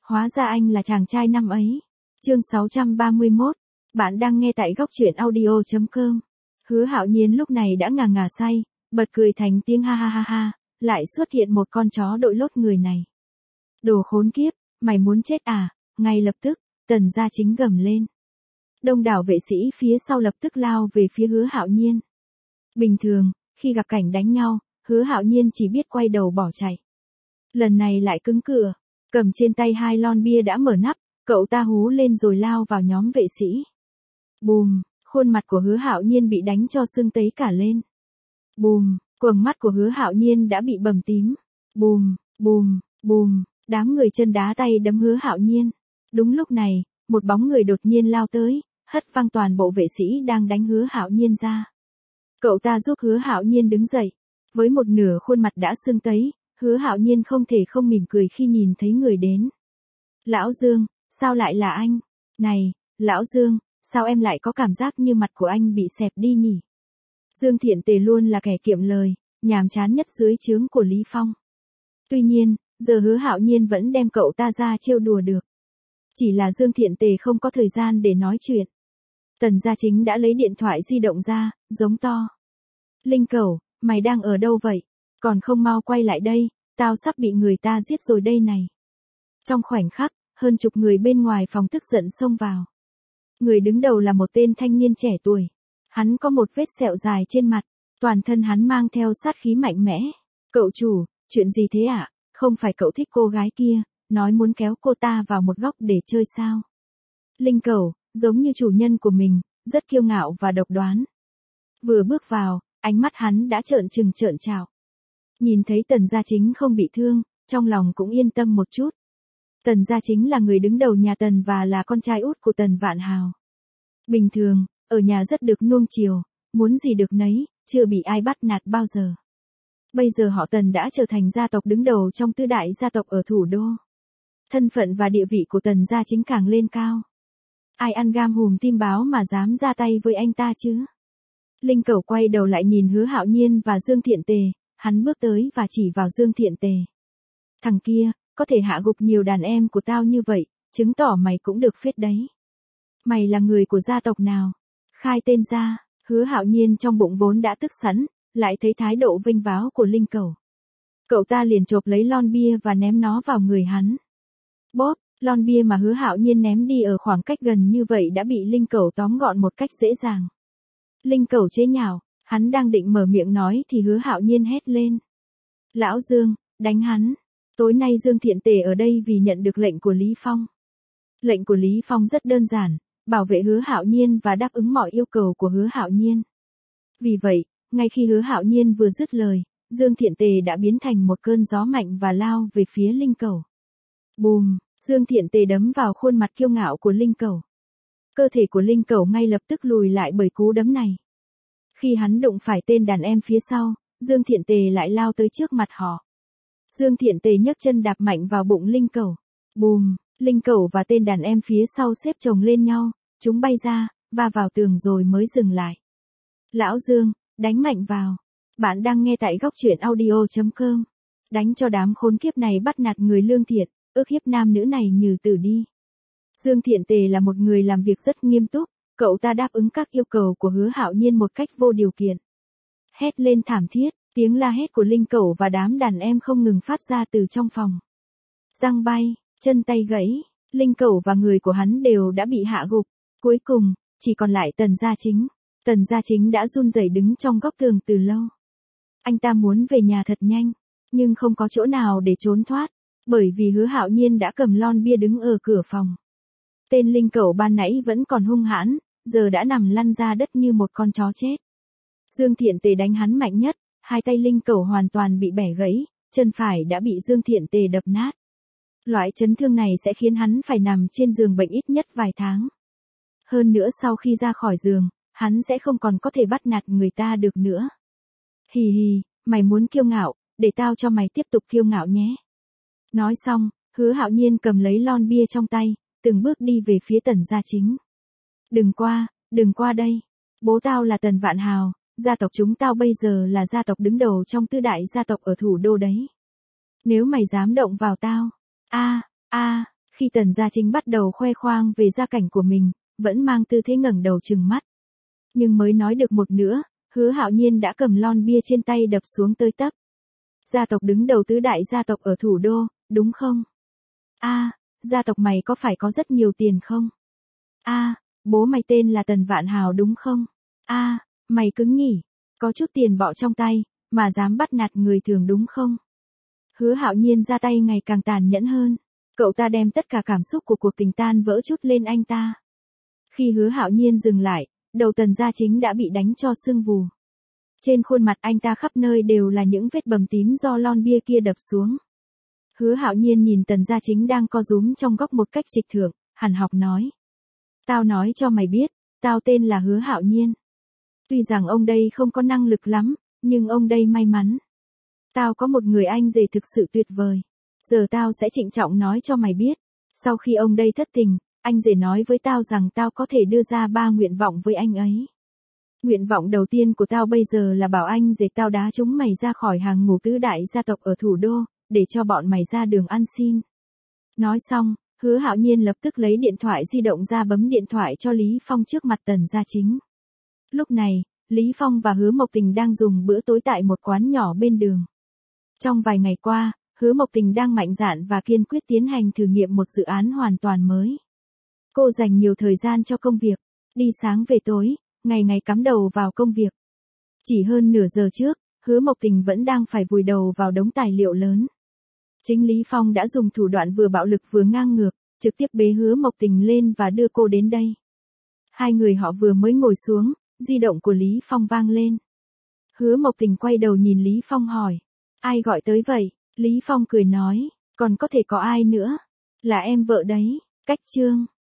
Hóa ra anh là chàng trai năm ấy. Chương 631. Bạn đang nghe tại góc truyện audio.com. Hứa Hạo Nhiên lúc này đã ngà ngà say, bật cười thành tiếng ha ha ha ha, lại xuất hiện một con chó đội lốt người này. Đồ khốn kiếp, mày muốn chết à? Ngay lập tức, Tần Gia Chính gầm lên. Đông đảo vệ sĩ phía sau lập tức lao về phía Hứa Hạo Nhiên. Bình thường, khi gặp cảnh đánh nhau, Hứa Hạo Nhiên chỉ biết quay đầu bỏ chạy. Lần này lại cứng cựa, cầm trên tay 2 lon bia đã mở nắp, cậu ta hú lên rồi lao vào nhóm vệ sĩ. Bùm, khuôn mặt của Hứa Hạo Nhiên bị đánh cho sưng tấy cả lên. Bùm, quầng mắt của Hứa Hạo Nhiên đã bị bầm tím. Bùm, bùm, bùm, đám người chân đá tay đấm Hứa Hạo Nhiên. Đúng lúc này, một bóng người đột nhiên lao tới, hất văng toàn bộ vệ sĩ đang đánh Hứa Hạo Nhiên ra. Cậu ta giúp Hứa Hạo Nhiên đứng dậy, với một nửa khuôn mặt đã sưng tấy, Hứa Hạo Nhiên không thể không mỉm cười khi nhìn thấy người đến. Lão Dương, sao lại là anh? Này, Lão Dương, sao em lại có cảm giác như mặt của anh bị xẹp đi nhỉ? Dương Thiện Tề luôn là kẻ kiệm lời, nhàm chán nhất dưới trướng của Lý Phong. Tuy nhiên, giờ Hứa Hạo Nhiên vẫn đem cậu ta ra trêu đùa được. Chỉ là Dương Thiện Tề không có thời gian để nói chuyện. Tần Gia Chính đã lấy điện thoại di động ra, giống to. Linh Cẩu, mày đang ở đâu vậy? Còn không mau quay lại đây, tao sắp bị người ta giết rồi đây này. Trong khoảnh khắc, hơn chục người bên ngoài phòng tức giận xông vào. Người đứng đầu là một tên thanh niên trẻ tuổi. Hắn có một vết sẹo dài trên mặt, toàn thân hắn mang theo sát khí mạnh mẽ. Cậu chủ, chuyện gì thế ạ? Không phải cậu thích cô gái kia, nói muốn kéo cô ta vào một góc để chơi sao? Linh Cẩu, giống như chủ nhân của mình, rất kiêu ngạo và độc đoán. Vừa bước vào, ánh mắt hắn đã trợn trừng trợn trạo. Nhìn thấy Tần Gia Chính không bị thương, trong lòng cũng yên tâm một chút. Tần Gia Chính là người đứng đầu nhà Tần và là con trai út của Tần Vạn Hào. Bình thường, ở nhà rất được nuông chiều, muốn gì được nấy, chưa bị ai bắt nạt bao giờ. Bây giờ họ Tần đã trở thành gia tộc đứng đầu trong tứ đại gia tộc ở thủ đô. Thân phận và địa vị của Tần Gia Chính càng lên cao. Ai ăn gam hùm tim báo mà dám ra tay với anh ta chứ? Linh Cẩu quay đầu lại nhìn Hứa Hạo Nhiên và Dương Thiện Tề, hắn bước tới và chỉ vào Dương Thiện Tề. Thằng kia, có thể hạ gục nhiều đàn em của tao như vậy, chứng tỏ mày cũng được phết đấy. Mày là người của gia tộc nào? Khai tên ra. Hứa Hạo Nhiên trong bụng vốn đã tức sẵn, lại thấy thái độ vênh váo của Linh Cẩu. Cậu ta liền chộp lấy lon bia và ném nó vào người hắn. Bóp, lon bia mà Hứa Hạo Nhiên ném đi ở khoảng cách gần như vậy đã bị Linh Cẩu tóm gọn một cách dễ dàng. Linh Cẩu chế nhạo, hắn đang định mở miệng nói thì Hứa Hạo Nhiên hét lên. Lão Dương, đánh hắn. Tối nay Dương Thiện Tề ở đây vì nhận được lệnh của Lý Phong. Lệnh của Lý Phong rất đơn giản, bảo vệ Hứa Hạo Nhiên và đáp ứng mọi yêu cầu của Hứa Hạo Nhiên. Vì vậy, ngay khi Hứa Hạo Nhiên vừa dứt lời, Dương Thiện Tề đã biến thành một cơn gió mạnh và lao về phía Linh Cẩu. Bùm, Dương Thiện Tề đấm vào khuôn mặt kiêu ngạo của Linh Cẩu. Cơ thể của Linh Cẩu ngay lập tức lùi lại bởi cú đấm này. Khi hắn đụng phải tên đàn em phía sau, Dương Thiện Tề lại lao tới trước mặt họ. Dương Thiện Tề nhấc chân đạp mạnh vào bụng Linh Cẩu. Bùm, Linh Cẩu và tên đàn em phía sau xếp chồng lên nhau, chúng bay ra, va vào tường rồi mới dừng lại. Lão Dương, đánh mạnh vào. Bạn đang nghe tại góc truyện audio.com. Đánh cho đám khốn kiếp này bắt nạt người lương thiện, ức hiếp nam nữ này như tử đi. Dương Thiện Tề là một người làm việc rất nghiêm túc, cậu ta đáp ứng các yêu cầu của Hứa Hạo Nhiên một cách vô điều kiện. Hét lên thảm thiết, tiếng la hét của Linh Cẩu và đám đàn em không ngừng phát ra từ trong phòng. Răng bay, chân tay gãy, Linh Cẩu và người của hắn đều đã bị hạ gục. Cuối cùng, chỉ còn lại Tần Gia Chính. Tần Gia Chính đã run rẩy đứng trong góc tường từ lâu. Anh ta muốn về nhà thật nhanh, nhưng không có chỗ nào để trốn thoát, bởi vì Hứa Hạo Nhiên đã cầm lon bia đứng ở cửa phòng. Tên Linh Cẩu ban nãy vẫn còn hung hãn, giờ đã nằm lăn ra đất như một con chó chết. Dương Thiện Tề đánh hắn mạnh nhất, hai tay Linh Cẩu hoàn toàn bị bẻ gãy, chân phải đã bị Dương Thiện Tề đập nát. Loại chấn thương này sẽ khiến hắn phải nằm trên giường bệnh ít nhất vài tháng. Hơn nữa sau khi ra khỏi giường, hắn sẽ không còn có thể bắt nạt người ta được nữa. Hì hì, mày muốn kiêu ngạo, để tao cho mày tiếp tục kiêu ngạo nhé. Nói xong, Hứa Hạo Nhiên cầm lấy lon bia trong tay, từng bước đi về phía Tần Gia Chính. Đừng qua đây. Bố tao là Tần Vạn Hào, gia tộc chúng tao bây giờ là gia tộc đứng đầu trong tứ đại gia tộc ở thủ đô đấy. Nếu mày dám động vào tao, Khi Tần Gia Chính bắt đầu khoe khoang về gia cảnh của mình, vẫn mang tư thế ngẩng đầu trừng mắt. Nhưng mới nói được một nửa, Hứa Hạo Nhiên đã cầm lon bia trên tay đập xuống tới tấp. Gia tộc đứng đầu tứ đại gia tộc ở thủ đô, đúng không? Gia tộc mày có phải có rất nhiều tiền không? Bố mày tên là Tần Vạn Hào đúng không? Mày cứng nhỉ, có chút tiền bọ trong tay, mà dám bắt nạt người thường đúng không? Hứa Hạo Nhiên ra tay ngày càng tàn nhẫn hơn. Cậu ta đem tất cả cảm xúc của cuộc tình tan vỡ chút lên anh ta. Khi Hứa Hạo Nhiên dừng lại, đầu Tần Gia Chính đã bị đánh cho sưng vù. Trên khuôn mặt anh ta khắp nơi đều là những vết bầm tím do lon bia kia đập xuống. Hứa Hạo Nhiên nhìn Tần Gia Chính đang co rúm trong góc một cách trịch thượng, hằn học nói. Tao nói cho mày biết, tao tên là Hứa Hạo Nhiên. Tuy rằng ông đây không có năng lực lắm, nhưng ông đây may mắn. Tao có một người anh rể thực sự tuyệt vời. Giờ tao sẽ trịnh trọng nói cho mày biết. Sau khi ông đây thất tình, anh rể nói với tao rằng tao có thể đưa ra 3 nguyện vọng với anh ấy. Nguyện vọng đầu tiên của tao bây giờ là bảo anh rể tao đá chúng mày ra khỏi hàng ngũ tứ đại gia tộc ở thủ đô, để cho bọn mày ra đường ăn xin. Nói xong, Hứa Hạo Nhiên lập tức lấy điện thoại di động ra bấm điện thoại cho Lý Phong trước mặt Tần Gia Chính. Lúc này, Lý Phong và Hứa Mộc Tình đang dùng bữa tối tại một quán nhỏ bên đường. Trong vài ngày qua, Hứa Mộc Tình đang mạnh dạn và kiên quyết tiến hành thử nghiệm một dự án hoàn toàn mới. Cô dành nhiều thời gian cho công việc, đi sáng về tối, ngày ngày cắm đầu vào công việc. Chỉ hơn nửa giờ trước, Hứa Mộc Tình vẫn đang phải vùi đầu vào đống tài liệu lớn. Chính Lý Phong đã dùng thủ đoạn vừa bạo lực vừa ngang ngược, trực tiếp bế Hứa Mộc Tình lên và đưa cô đến đây. Hai người họ vừa mới ngồi xuống, di động của Lý Phong vang lên. Hứa Mộc Tình quay đầu nhìn Lý Phong hỏi. Ai gọi tới vậy? Lý Phong cười nói. Còn có thể có ai nữa? Là em vợ đấy, Cách Trương.